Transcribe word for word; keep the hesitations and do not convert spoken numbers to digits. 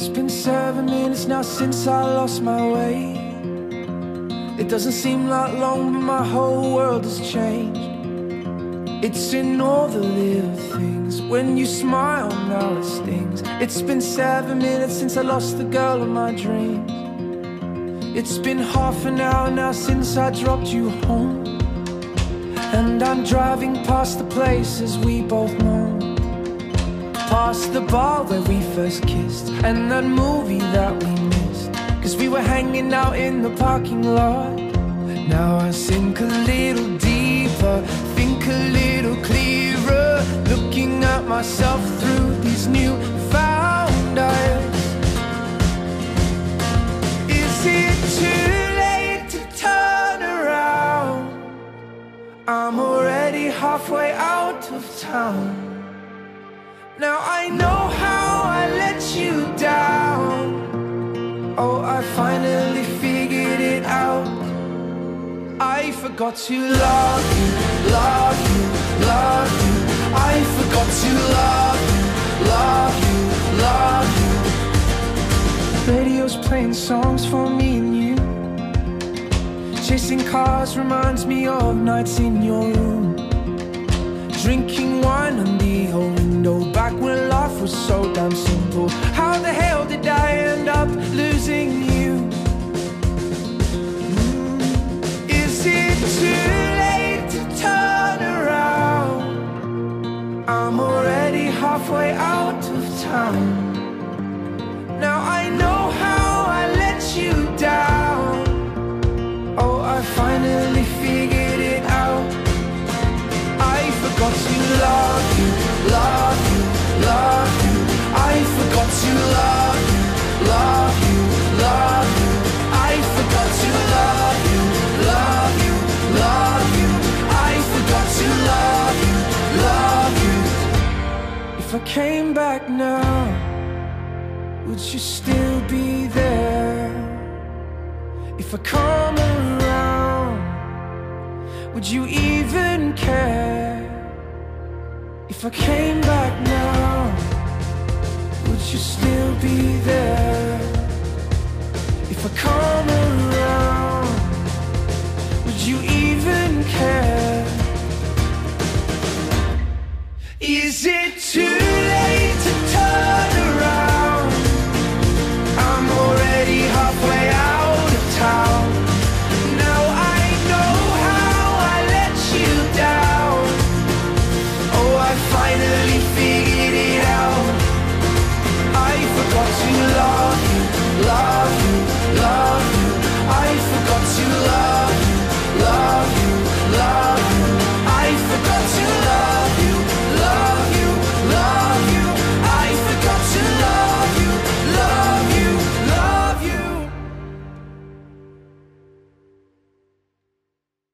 It's been seven minutes now since I lost my way. It doesn't seem like long, but my whole world has changed. It's in all the little things. When you smile, now it stings. It's been seven minutes since I lost the girl of my dreams. It's been half an hour now since I dropped you home. And I'm driving past the places we both know, past the bar where we first kissed, and that movie that we missed, 'cause we were hanging out in the parking lot. Now I sink a little deeper, think a little clearer, looking at myself through these newfound eyes. Is it too late to turn around? I'm already halfway out of town. Now I know how I let you down. Oh, I finally figured it out. I forgot to love you, love you, love you. I forgot to love you, love you, love you. Radio's playing songs for me and you. Chasing cars reminds me of nights in your room, drinking wine on the old window, back when life was so damn simple. How the hell did I end up losing you? Mm. Is it too late to turn around? I'm already halfway out of town. Now I know how I let you down. Oh, I finally figured it out. I forgot to love you, love you, love you. I forgot to love you, love you, love you. I forgot to love you, love you, love you. I forgot to love you, love you. If I came back now, would you still be there? If I come around, would you even care? If I came back now, would you still be there? If I come around, would you even care? Is it too